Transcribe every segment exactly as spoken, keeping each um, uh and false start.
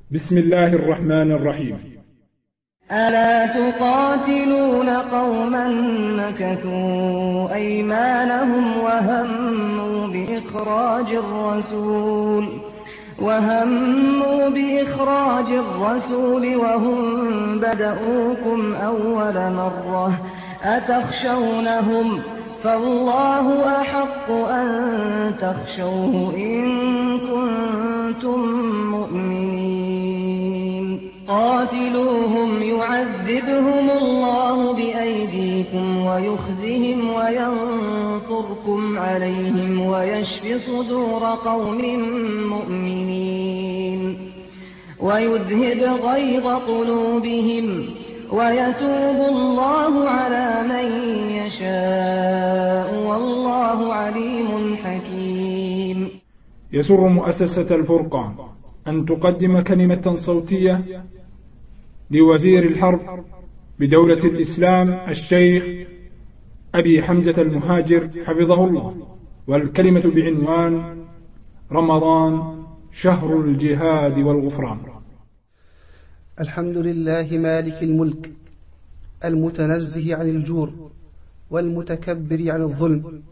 بسم الله الرحمن الرحيم. ألا تقاتلون قوما نكثوا أيمانهم وهموا بإخراج الرسول وهموا بإخراج الرسول وهم بدؤوكم أول مرة أتخشونهم فالله أحق أن تخشوه إن كنتم مؤمنين قاتلوهم يعذبهم الله بأيديكم ويخزهم وينصركم عليهم ويشف صدور قوم مؤمنين ويذهب غيظ قلوبهم ويتوب الله على من يشاء والله عليم حكيم. يسر مؤسسة الفرقان أن تقدم كلمة صوتية لوزير الحرب بدولة الإسلام الشيخ أبي حمزة المهاجر حفظه الله، والكلمة بعنوان رمضان شهر الجهاد والغفران. الحمد لله مالك الملك المتنزه عن الجور والمتكبر عن الظلم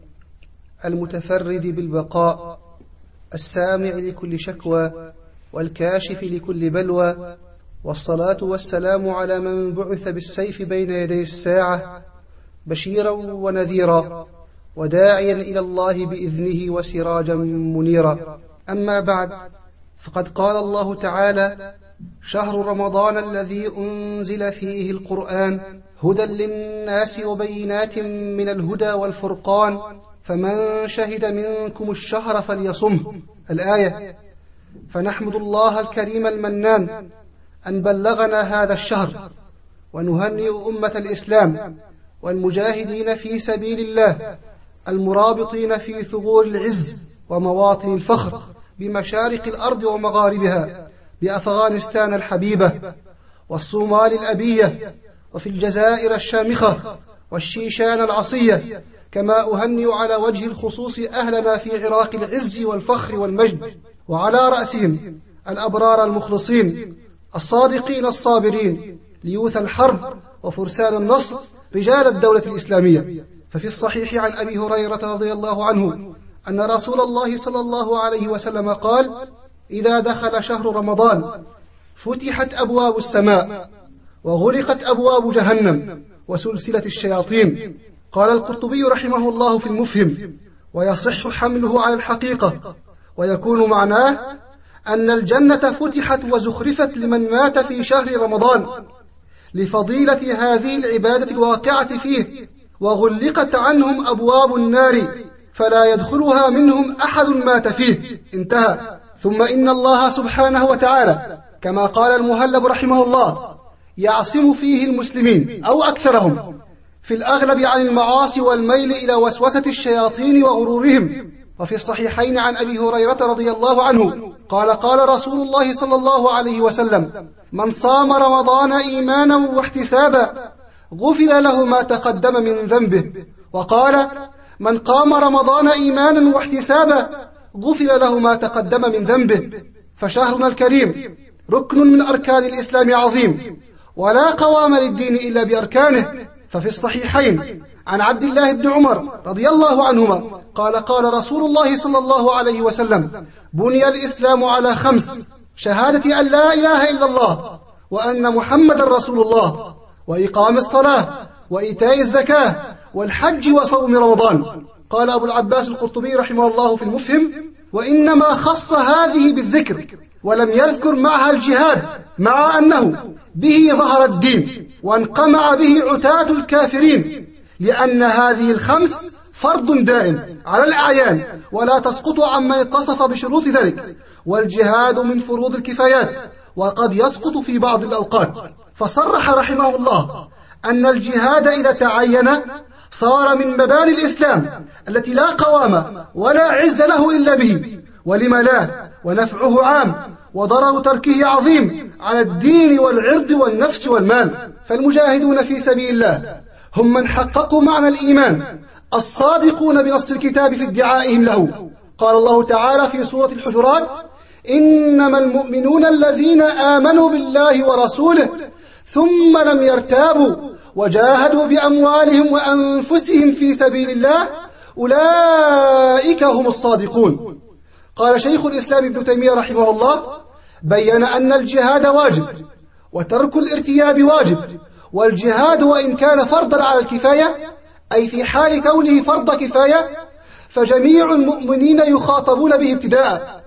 المتفرد بالبقاء السامع لكل شكوى والكاشف لكل بلوى، والصلاة والسلام على من بعث بالسيف بين يدي الساعة بشيرا ونذيرا وداعيا إلى الله بإذنه وسراجا منيرا. أما بعد، فقد قال الله تعالى: شهر رمضان الذي أنزل فيه القرآن هدى للناس وبينات من الهدى والفرقان فمن شهد منكم الشهر فليصمه. الآية. فنحمد الله الكريم المنان أن بلغنا هذا الشهر، ونهنئ أمة الإسلام والمجاهدين في سبيل الله المرابطين في ثغور العز ومواطن الفخر بمشارق الأرض ومغاربها، بأفغانستان الحبيبة والصومال الأبية وفي الجزائر الشامخة والشيشان العصية، كما أهنئ على وجه الخصوص أهلنا في عراق العز والفخر والمجد، وعلى رأسهم الأبرار المخلصين الصادقين الصابرين ليوث الحرب وفرسان النصر رجال الدولة الإسلامية. ففي الصحيح عن أبي هريرة رضي الله عنه أن رسول الله صلى الله عليه وسلم قال: إذا دخل شهر رمضان فتحت أبواب السماء وغلقت أبواب جهنم وسلسلة الشياطين. قال القرطبي رحمه الله في المفهم: ويصح حمله على الحقيقة، ويكون معناه أن الجنة فتحت وزخرفت لمن مات في شهر رمضان لفضيلة هذه العبادة الواقعة فيه، وغلقت عنهم أبواب النار فلا يدخلها منهم أحد مات فيه. انتهى. ثم إن الله سبحانه وتعالى كما قال المهلب رحمه الله يعصم فيه المسلمين أو أكثرهم في الأغلب عن المعاصي والميل إلى وسوسة الشياطين وغرورهم. وفي الصحيحين عن أبي هريرة رضي الله عنه قال: قال رسول الله صلى الله عليه وسلم: من صام رمضان إيمانا واحتسابا غفر له ما تقدم من ذنبه. وقال: من قام رمضان إيمانا واحتسابا غفر له ما تقدم من ذنبه. فشهرنا الكريم ركن من أركان الإسلام عظيم، ولا قوام للدين إلا بأركانه. ففي الصحيحين عن عبد الله بن عمر رضي الله عنهما قال: قال رسول الله صلى الله عليه وسلم: بني الإسلام على خمس: شهادة أن لا إله إلا الله وأن محمد رسول الله، وإقام الصلاة، وإيتاء الزكاة، والحج، وصوم رمضان. قال أبو العباس القرطبي رحمه الله في المفهم: وإنما خص هذه بالذكر ولم يذكر معها الجهاد، مع أنه به ظهر الدين وانقمع به عتاة الكافرين، لأن هذه الخمس فرض دائم على الأعيان ولا تسقط عمن اتصف بشروط ذلك، والجهاد من فروض الكفايات وقد يسقط في بعض الأوقات. فصرح رحمه الله أن الجهاد إذا تعين صار من مباني الإسلام التي لا قوام ولا عز له إلا به. ولم لا؟ ونفعه عام وضرر تركه عظيم على الدين والعرض والنفس والمال. فالمجاهدون في سبيل الله هم من حققوا معنى الإيمان الصادقون بنص الكتاب في ادعائهم له. قال الله تعالى في سورة الحجرات: إنما المؤمنون الذين آمنوا بالله ورسوله ثم لم يرتابوا وجاهدوا بأموالهم وأنفسهم في سبيل الله أولئك هم الصادقون. قال شيخ الإسلام ابن تيمية رحمه الله: بين أن الجهاد واجب وترك الارتياب واجب، والجهاد وإن كان فرضا على الكفاية، أي في حال كونه فرض كفاية، فجميع المؤمنين يخاطبون به ابتداء،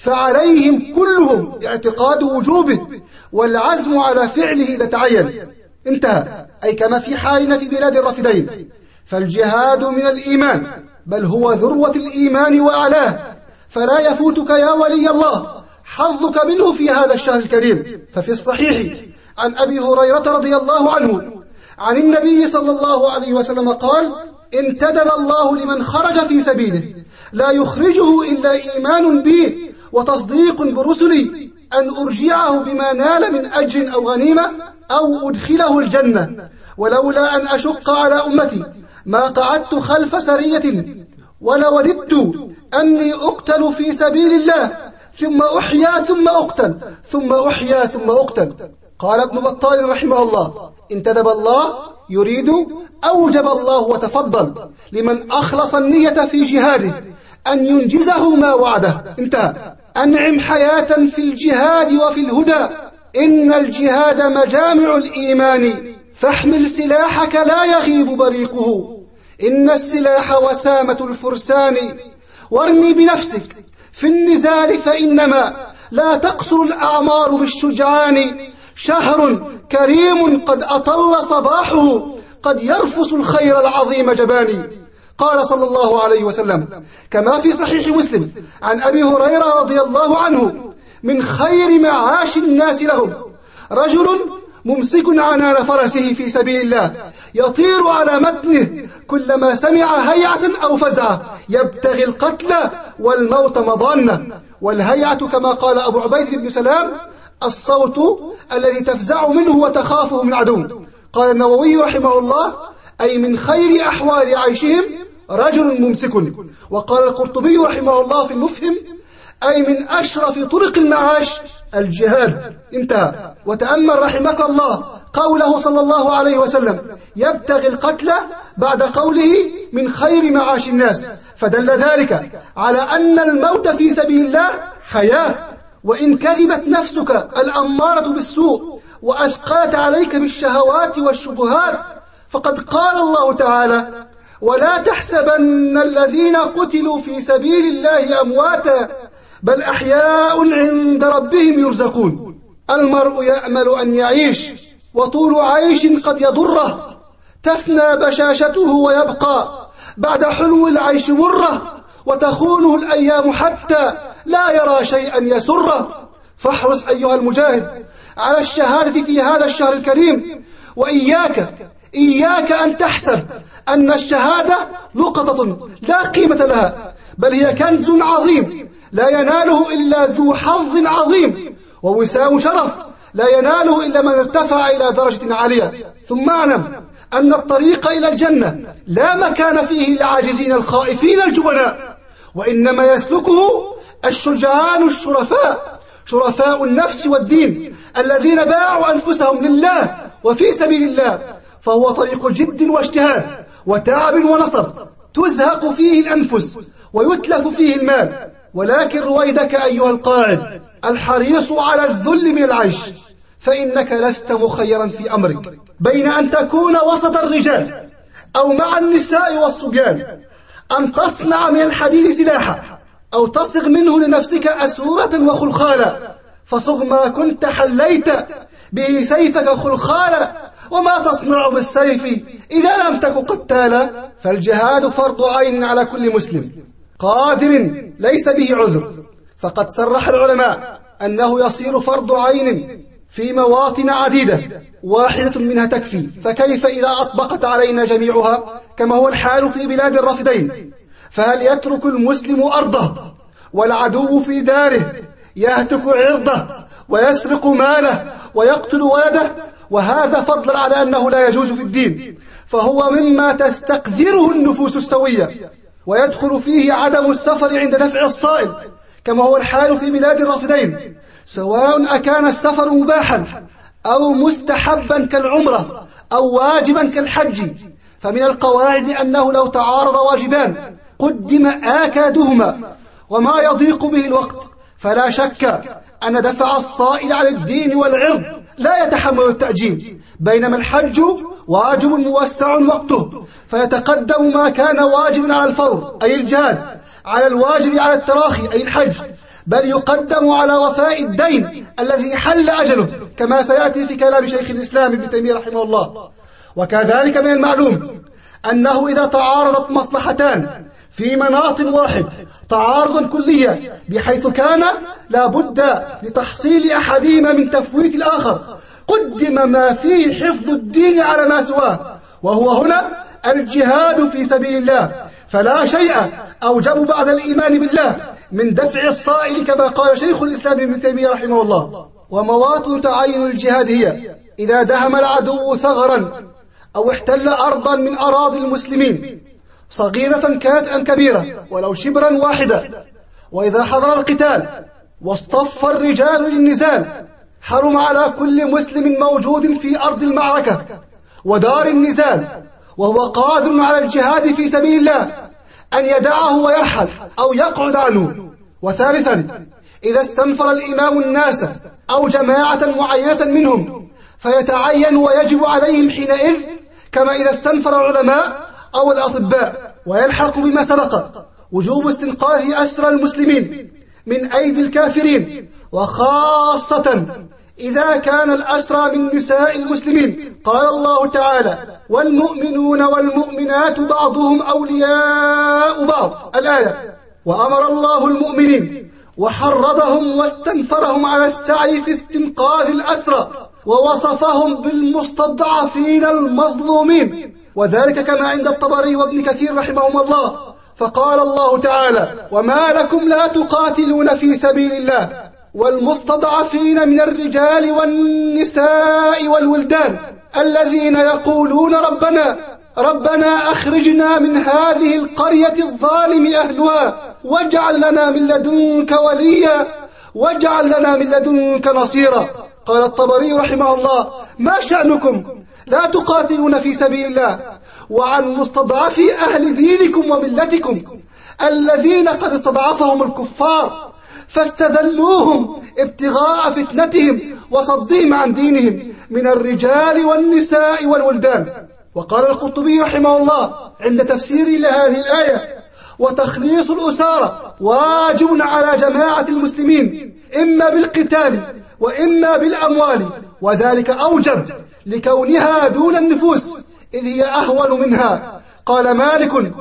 فعليهم كلهم اعتقاد وجوبه والعزم على فعله إذا تعين. انتهى. أي كما في حالنا في بلاد الرافدين، فالجهاد من الإيمان، بل هو ذروة الإيمان وأعلاه، فلا يفوتك يا ولي الله حظك منه في هذا الشهر الكريم. ففي الصحيح عن أبي هريرة رضي الله عنه عن النبي صلى الله عليه وسلم قال: انتدب الله لمن خرج في سبيله لا يخرجه إلا إيمان بي وتصديق برسلي أن أرجعه بما نال من أجر أو غنيمة أو أدخله الجنة، ولولا أن أشق على أمتي ما قعدت خلف سرية ولوددت أني أقتل في سبيل الله ثم أحيا ثم أقتل ثم أحيا ثم أقتل. قال ابن بطال رحمه الله: انتدب الله يريد أوجب الله وتفضل لمن أخلص النية في جهاده أن ينجزه ما وعده. انتهى. أنعم حياة في الجهاد وفي الهدى، إن الجهاد مجامع الإيمان، فاحمل سلاحك لا يغيب بريقه، إن السلاح وسامة الفرسان، وارمي بنفسك في النزال فإنما لا تقصر الأعمار بالشجعان، شهر كريم قد أطل صباحه قد يرفس الخير العظيم جباني. قال صلى الله عليه وسلم كما في صحيح مسلم عن أبي هريرة رضي الله عنه: من خير معاش الناس لهم رجل ممسك عنان فرسه في سبيل الله يطير على متنه كلما سمع هيعة أو فزعة يبتغي القتل والموت مضانة. والهيعة كما قال أبو عبيد بن سلام: الصوت الذي تفزع منه وتخافه من عدو. قال النووي رحمه الله: أي من خير أحوال عيشهم رجل ممسك. وقال القرطبي رحمه الله في المفهم: أي من أشرف طرق المعاش الجهاد. انتهى. وتأمل رحمك الله قوله صلى الله عليه وسلم: يبتغي القتل، بعد قوله من خير معاش الناس، فدل ذلك على أن الموت في سبيل الله حياة. وإن كذبت نفسك الأمارة بالسوء وأثقلت عليك بالشهوات والشبهات، فقد قال الله تعالى: ولا تحسبن الذين قتلوا في سبيل الله أمواتا بل أحياء عند ربهم يرزقون. المرء يأمل أن يعيش، وطول عيش قد يضره، تفنى بشاشته ويبقى بعد حلو العيش مره، وتخونه الأيام حتى لا يرى شيئا يسره. فاحرص أيها المجاهد على الشهادة في هذا الشهر الكريم، وإياك إياك أن تحسب أن الشهادة لقطة لا قيمة لها، بل هي كنز عظيم لا يناله إلا ذو حظ عظيم، ووسام شرف لا يناله إلا من ارتفع إلى درجة عالية. ثم اعلم أن الطريق إلى الجنة لا مكان فيه للعاجزين الخائفين الجبناء، وإنما يسلكه الشجعان الشرفاء، شرفاء النفس والدين، الذين باعوا أنفسهم لله وفي سبيل الله. فهو طريق جد واجتهاد وتعب ونصب، تزهق فيه الأنفس ويتلف فيه المال. ولكن رويدك أيها القاعد الحريص على الذل من العيش، فإنك لست مخيرا في أمرك بين أن تكون وسط الرجال أو مع النساء والصبيان، أن تصنع من الحديد سلاحا أو تصغ منه لنفسك أسورة وخلخالا، فصغ ما كنت حليت به سيفك خلخالا، وما تصنع بالسيف إذا لم تك قتالا. فالجهاد فرض عين على كل مسلم قادر ليس به عذر، فقد صرح العلماء أنه يصير فرض عين في مواطن عديدة، واحدة منها تكفي، فكيف إذا أطبقت علينا جميعها كما هو الحال في بلاد الرافدين؟ فهل يترك المسلم أرضه والعدو في داره يهتك عرضه ويسرق ماله ويقتل ولده؟ وهذا فضلا على أنه لا يجوز في الدين، فهو مما تستقذره النفوس السوية، ويدخل فيه عدم السفر عند دفع الصائل كما هو الحال في بلاد الرافدين، سواء أكان السفر مباحا أو مستحبا كالعمرة أو واجبا كالحج. فمن القواعد أنه لو تعارض واجبان قدم آكادهما وما يضيق به الوقت، فلا شك أن دفع الصائل على الدين والعرض لا يتحمل التأجيل، بينما الحج واجب موسع وقته، فيتقدم ما كان واجبا على الفور أي الجهاد على الواجب على التراخي أي الحج، بل يقدم على وفاء الدين الذي حل أجله، كما سيأتي في كلام شيخ الإسلام ابن تيمية رحمه الله. وكذلك من المعلوم أنه إذا تعارضت مصلحتان في مناط واحد تعارضا كليا بحيث كان لا بد لتحصيل أحدهما من تفويت الآخر، قدم ما فيه حفظ الدين على ما سواه، وهو هنا الجهاد في سبيل الله. فلا شيء أوجب بعد الإيمان بالله من دفع الصائل، كما قال شيخ الإسلام ابن تيمية رحمه الله. ومواطن تعين الجهاد هي إذا دهم العدو ثغرا أو احتل أرضا من أراضي المسلمين صغيرة كانت أم كبيرة ولو شبرا واحدا، وإذا حضر القتال واصطف الرجال للنزال حرم على كل مسلم موجود في أرض المعركة ودار النزال وهو قادر على الجهاد في سبيل الله أن يدعه ويرحل أو يقعد عنه. وثالثا إذا استنفر الإمام الناس أو جماعة معينة منهم فيتعين ويجب عليهم حينئذ كما إذا استنفر العلماء أو الأطباء. ويلحق بما سبق وجوب استنقاذ أسرى المسلمين من أيدي الكافرين، وخاصة إذا كان الأسرى من نساء المسلمين. قال الله تعالى: والمؤمنون والمؤمنات بعضهم أولياء بعض، الآية. وأمر الله المؤمنين وحرضهم واستنفرهم على السعي في استنقاذ الأسرى، ووصفهم بالمستضعفين المظلومين، وذلك كما عند الطبري وابن كثير رحمهم الله. فقال الله تعالى: وما لكم لا تقاتلون في سبيل الله والمستضعفين من الرجال والنساء والولدان الذين يقولون ربنا ربنا أخرجنا من هذه القرية الظالم أهلها واجعل لنا من لدنك وليا واجعل لنا من لدنك نصيرا. قال الطبري رحمه الله: ما شأنكم لا تقاتلون في سبيل الله وعن مستضعفي أهل دينكم وملتكم الذين قد استضعفهم الكفار فاستذلوهم ابتغاء فتنتهم وصدهم عن دينهم من الرجال والنساء والولدان. وقال القرطبي رحمه الله عند تفسيره لهذه الآية: وتخليص الأسارة واجب على جماعة المسلمين إما بالقتال وإما بالأموال، وذلك أوجب لكونها دون النفوس إذ هي أهون منها. قال مالك: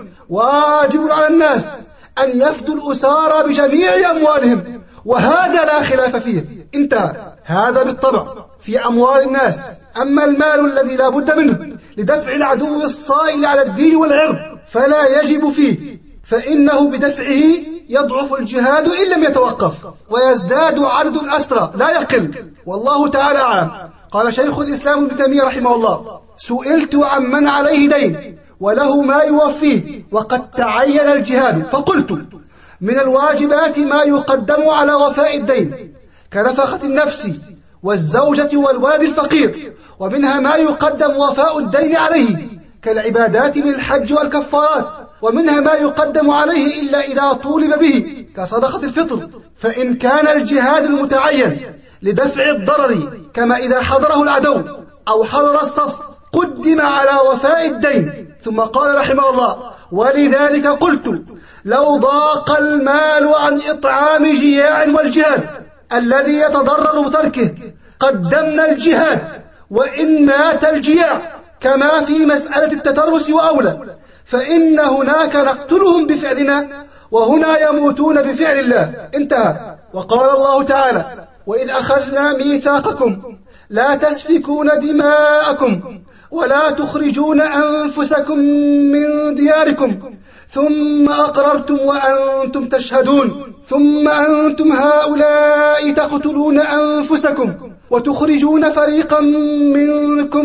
واجب على الناس أن يفدوا الأسارى بجميع أموالهم، وهذا لا خلاف فيه. انتهى. هذا بالطبع في أموال الناس. أما المال الذي لا بد منه لدفع العدو الصائل على الدين والعرض فلا يجب فيه، فإنه بدفعه يضعف الجهاد إن لم يتوقف، ويزداد عدد الأسرى لا يقل، والله تعالى أعلم. قال شيخ الإسلام ابن تيمية رحمه الله: سئلت عن من عليه دين وله ما يوفيه وقد تعين الجهاد، فقلت: من الواجبات ما يقدم على وفاء الدين كنفقة النفس والزوجة والولد الفقير، ومنها ما يقدم وفاء الدين عليه كالعبادات من الحج والكفارات، ومنها ما يقدم عليه إلا إذا طولب به كصدقة الفطر. فإن كان الجهاد المتعين لدفع الضرر كما إذا حضره العدو أو حضر الصف قدم على وفاء الدين. ثم قال رحمه الله: ولذلك قلت لو ضاق المال عن إطعام جياع والجهاد الذي يتضرر بتركه قدمنا الجهاد وإن مات الجياع، كما في مسألة التترس وأولى، فإن هناك نقتلهم بفعلنا وهنا يموتون بفعل الله. انتهى. وقال الله تعالى: وإذ أخذنا ميثاقكم لا تسفكون دماءكم ولا تخرجون أنفسكم من دياركم ثم أقررتم وأنتم تشهدون ثم أنتم هؤلاء تقتلون أنفسكم وتخرجون فريقا منكم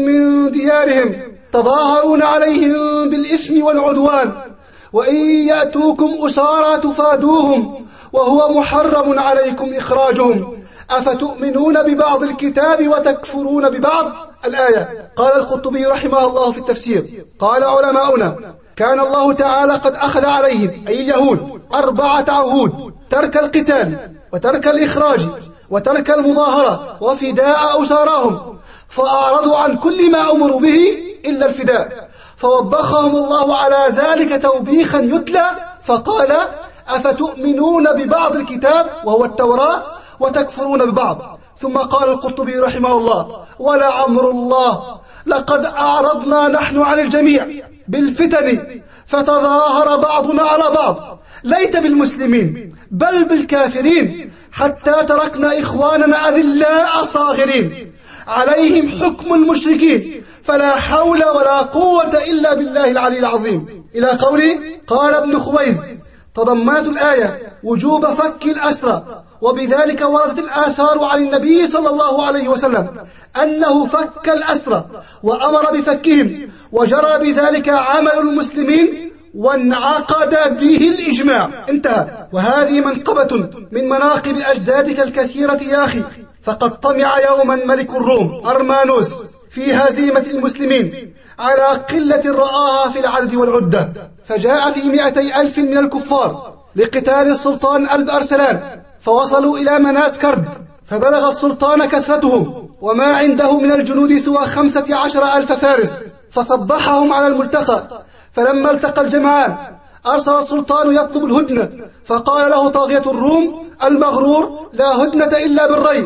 من ديارهم تظاهرون عليهم بالإثم والعدوان وإن يأتوكم أسارى تفادوهم وهو محرم عليكم إخراجهم، أفتؤمنون ببعض الكتاب وتكفرون ببعض؟ الآية. قال القرطبي رحمه الله في التفسير: قال علماؤنا: كان الله تعالى قد أخذ عليهم أي اليهود أربعة عهود: ترك القتال، وترك الإخراج، وترك المظاهرة، وفداء أساراهم، فأعرضوا عن كل ما أمروا به إلا الفداء، فوبخهم الله على ذلك توبيخا يتلى فقال: أفتؤمنون ببعض الكتاب وهو التوراة وتكفرون ببعض. ثم قال القرطبي رحمه الله: ولعمر الله لقد أعرضنا نحن عن الجميع بالفتن فتظاهر بعضنا على بعض، ليت بالمسلمين بل بالكافرين، حتى تركنا إخواننا أذلاء صاغرين عليهم حكم المشركين، فلا حول ولا قوة إلا بالله العلي العظيم. إلى قوله قال ابن خويز: تضمنت الآية وجوب فك الأسرى، وبذلك وردت الآثار عن النبي صلى الله عليه وسلم أنه فك الأسرى وأمر بفكهم، وجرى بذلك عمل المسلمين وانعقد به الإجماع. انتهى. وهذه منقبة من مناقب أجدادك الكثيرة يا أخي، فقد طمع يوما ملك الروم أرمانوس في هزيمة المسلمين على قلة رآها في العدد والعدة، فجاء في مئتي ألف من الكفار لقتال السلطان ألب أرسلان، فوصلوا إلى مناس كرد، فبلغ السلطان كثرتهم وما عنده من الجنود سوى خمسة عشر ألف فارس، فصبحهم على الملتقى. فلما التقى الجمعان أرسل السلطان يطلب الهدنة، فقال له طاغية الروم المغرور: لا هدنة إلا بالري،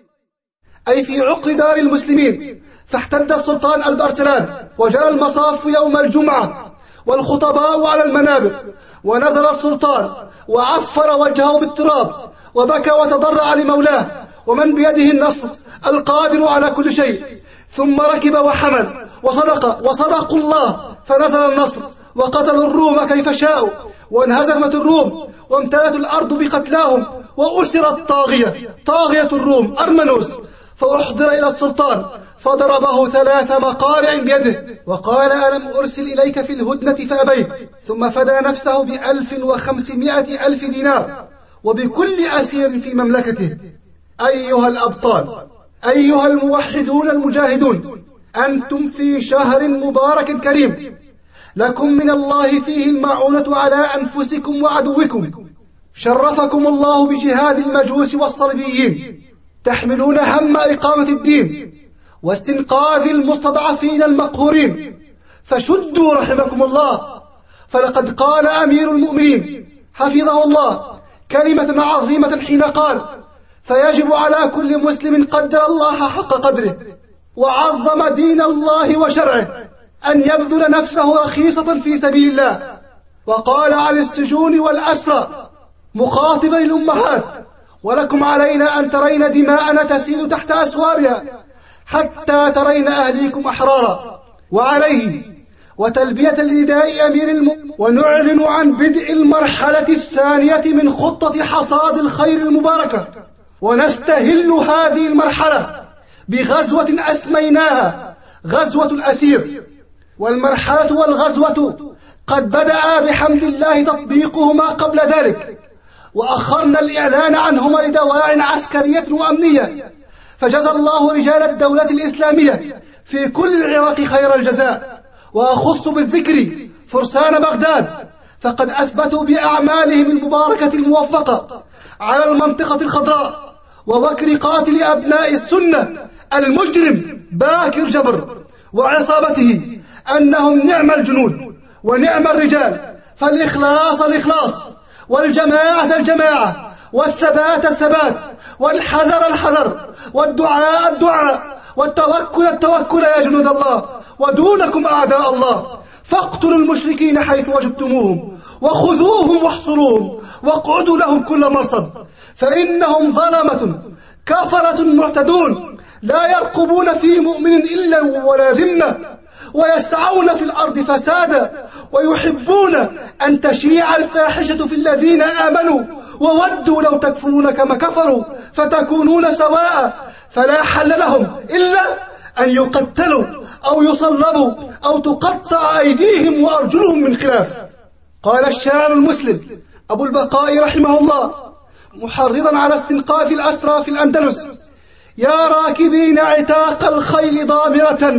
أي في عقر دار المسلمين. فاحتد السلطان ألب أرسلان، وجرى المصاف يوم الجمعة والخطباء على المنابر، ونزل السلطان وعفر وجهه بالتراب وبكى وتضرع لمولاه ومن بيده النصر القادر على كل شيء، ثم ركب وحمل وصدق وصدقوا الله، فنزل النصر وقتلوا الروم كيف شاءوا، وانهزمت الروم وامتلأت الأرض بقتلاهم، وأسرت طاغية طاغية الروم أرمنوس، فأحضر إلى السلطان فضربه ثلاث مقارع بيده، وقال: ألم أرسل إليك في الهدنة فأبيت، ثم فدى نفسه بألف وخمسمائة ألف دينار وبكل أسير في مملكته. أيها الأبطال، أيها الموحدون المجاهدون، أنتم في شهر مبارك كريم، لكم من الله فيه المعونة على أنفسكم وعدوكم، شرفكم الله بجهاد المجوس والصليبيين، تحملون هم إقامة الدين واستنقاذ المستضعفين المقهورين، فشدوا رحمكم الله. فلقد قال أمير المؤمنين حفظه الله كلمة عظيمة حين قال: فيجب على كل مسلم قدر الله حق قدره وعظم دين الله وشرعه أن يبذل نفسه رخيصة في سبيل الله. وقال عن السجون والأسرى مخاطبا الأمهات: ولكم علينا أن ترين دماءنا تسيل تحت أسوارها حتى ترين أهليكم أحرارا. وعليه وتلبية لنداء أمير المؤمنين، ونعلن عن بدء المرحلة الثانية من خطة حصاد الخير المباركة، ونستهل هذه المرحلة بغزوة أسميناها غزوة الأسير. والمرحلة والغزوة قد بدأ بحمد الله تطبيقهما قبل ذلك، وأخرنا الإعلان عنهما لدواع عسكرية وأمنية، فجزى الله رجال الدولة الإسلامية في كل العراق خير الجزاء. وأخص بالذكر فرسان بغداد، فقد أثبتوا بأعمالهم المباركة الموفقة على المنطقة الخضراء وبكر قاتل أبناء السنة المجرم باكر جبر وعصابته أنهم نعم الجنود ونعم الرجال، فالإخلاص الإخلاص، والجماعة الجماعة، والثبات الثبات، والحذر الحذر، والدعاء الدعاء، والتوكل التوكل يا جنود الله، ودونكم أعداء الله. فاقتلوا المشركين حيث وجدتموهم، وخذوهم واحصروهم، واقعدوا لهم كل مرصد، فإنهم ظلمة كفرة معتدون لا يرقبون في مؤمن إلا ولا ذمة، ويسعون في الأرض فسادا، ويحبون أن تشيع الفاحشة في الذين آمنوا، وودوا لو تكفرون كما كفروا فتكونون سواء، فلا حل لهم إلا أن يقتلوا أو يصلبوا أو تقطع أيديهم وأرجلهم من خلاف. قال الشاعر المسلم أبو البقاء رحمه الله: محرضا على استنقاذ الأسرى في الأندلس: يا راكبين عتاق الخيل ضامرة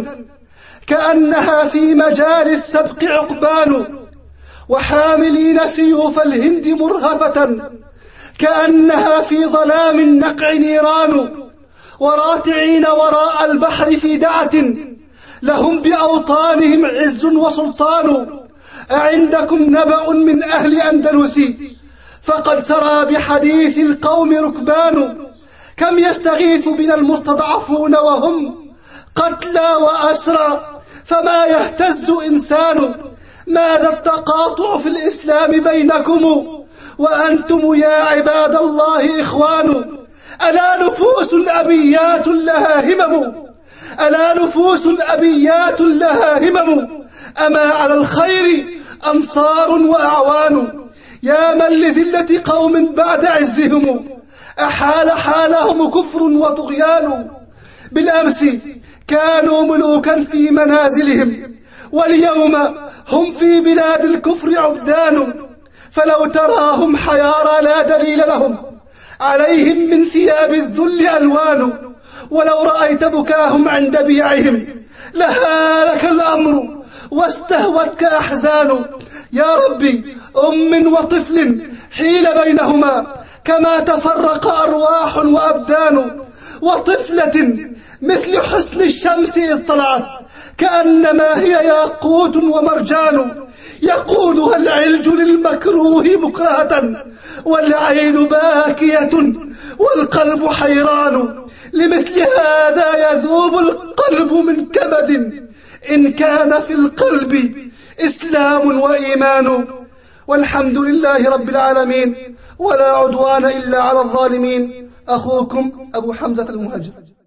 كأنها في مجال السبق عقبان، وحاملين سيوف الهند مرهفة كأنها في ظلام النقع نيران، وراتعين وراء البحر في دعة لهم بأوطانهم عز وسلطان. أعندكم نبأ من أهل أندلسي فقد سرى بحديث القوم ركبان، كم يستغيث بنا المستضعفون وهم قتلى وأسرى فما يهتز إنسان. ماذا التقاطع في الإسلام بينكم وأنتم يا عباد الله إخوان؟ ألا نفوس أبيات لها همم، ألا نفوس أبيات لها همم، أما على الخير أنصار وأعوان. يا من لذلة قوم بعد عزهم أحال حالهم كفر وطغيان. بالأمس كانوا ملوكا في منازلهم واليوم هم في بلاد الكفر عبدان، فلو تراهم حيارى لا دليل لهم عليهم من ثياب الذل ألوان، ولو رأيت بكاهم عند بيعهم لهالك الأمر واستهوتك أحزان. يا ربي أم وطفل حيل بينهما كما تفرق أرواح وأبدان، وطفلة مثل حسن الشمس إذ طلعت كأنما هي ياقوت ومرجان، يقودها العلج للمكروه مكرهة والعين باكية والقلب حيران. لمثل هذا يذوب القلب من كبد إن كان في القلب إسلام وإيمان. والحمد لله رب العالمين، ولا عدوان إلا على الظالمين. أخوكم أبو حمزة المهاجر.